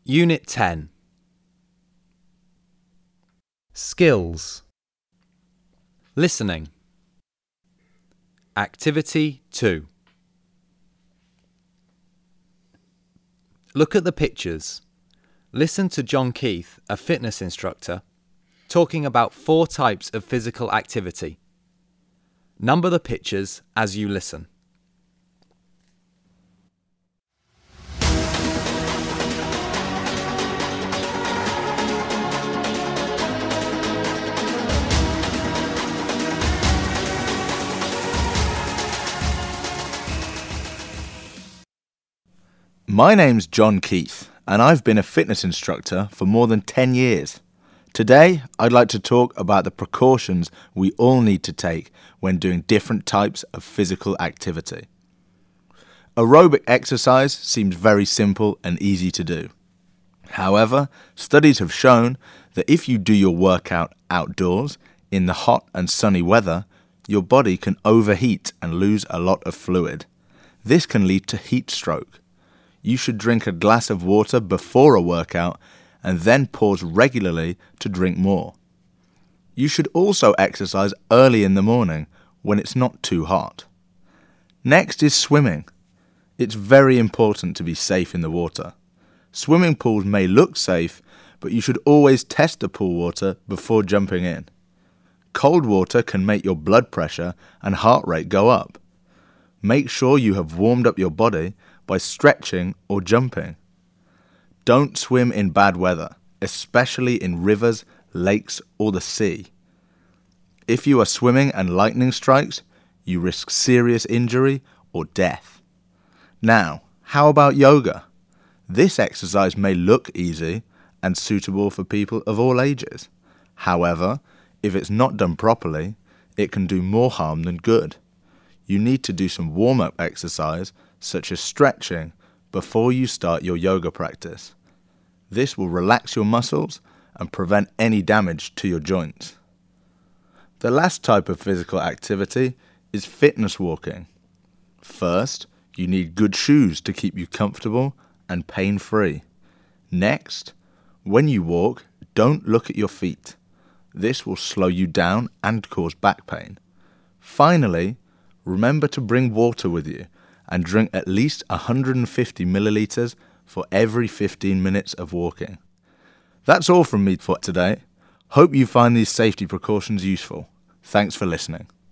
Unit 10. Skills. Listening. Activity 2. Look at the pictures. Listen to John Keith, a fitness instructor, talking about 4 types of physical activity. Number the pictures as you listen. My name's John Keith, and I've been a fitness instructor for more than 10 years. Today, I'd like to talk about the precautions we all need to take when doing different types of physical activity. Aerobic exercise seems very simple and easy to do. However, studies have shown that if you do your workout outdoors in the hot and sunny weather, your body can overheat and lose a lot of fluid. This can lead to heat stroke. You should drink a glass of water before a workout and then pause regularly to drink more. You should also exercise early in the morning when it's not too hot. Next is swimming. It's very important to be safe in the water. Swimming pools may look safe, but you should always test the pool water before jumping in. Cold water can make your blood pressure and heart rate go up. Make sure you have warmed up your body by stretching or jumping. Don't swim in bad weather, especially in rivers, lakes, or the sea. If you are swimming and lightning strikes, you risk serious injury or death. Now, how about yoga? This exercise may look easy and suitable for people of all ages. However, if it's not done properly, it can do more harm than good. You need to do some warm-up exercise such as stretching before you start your yoga practice. This will relax your muscles and prevent any damage to your joints. The last type of physical activity is fitness walking. First, you need good shoes to keep you comfortable and pain-free. Next, when you walk, don't look at your feet. This will slow you down and cause back pain. Finally, remember to bring water with you and drink at least 150 milliliters for every 15 minutes of walking. That's all from me for today. Hope you find these safety precautions useful. Thanks for listening.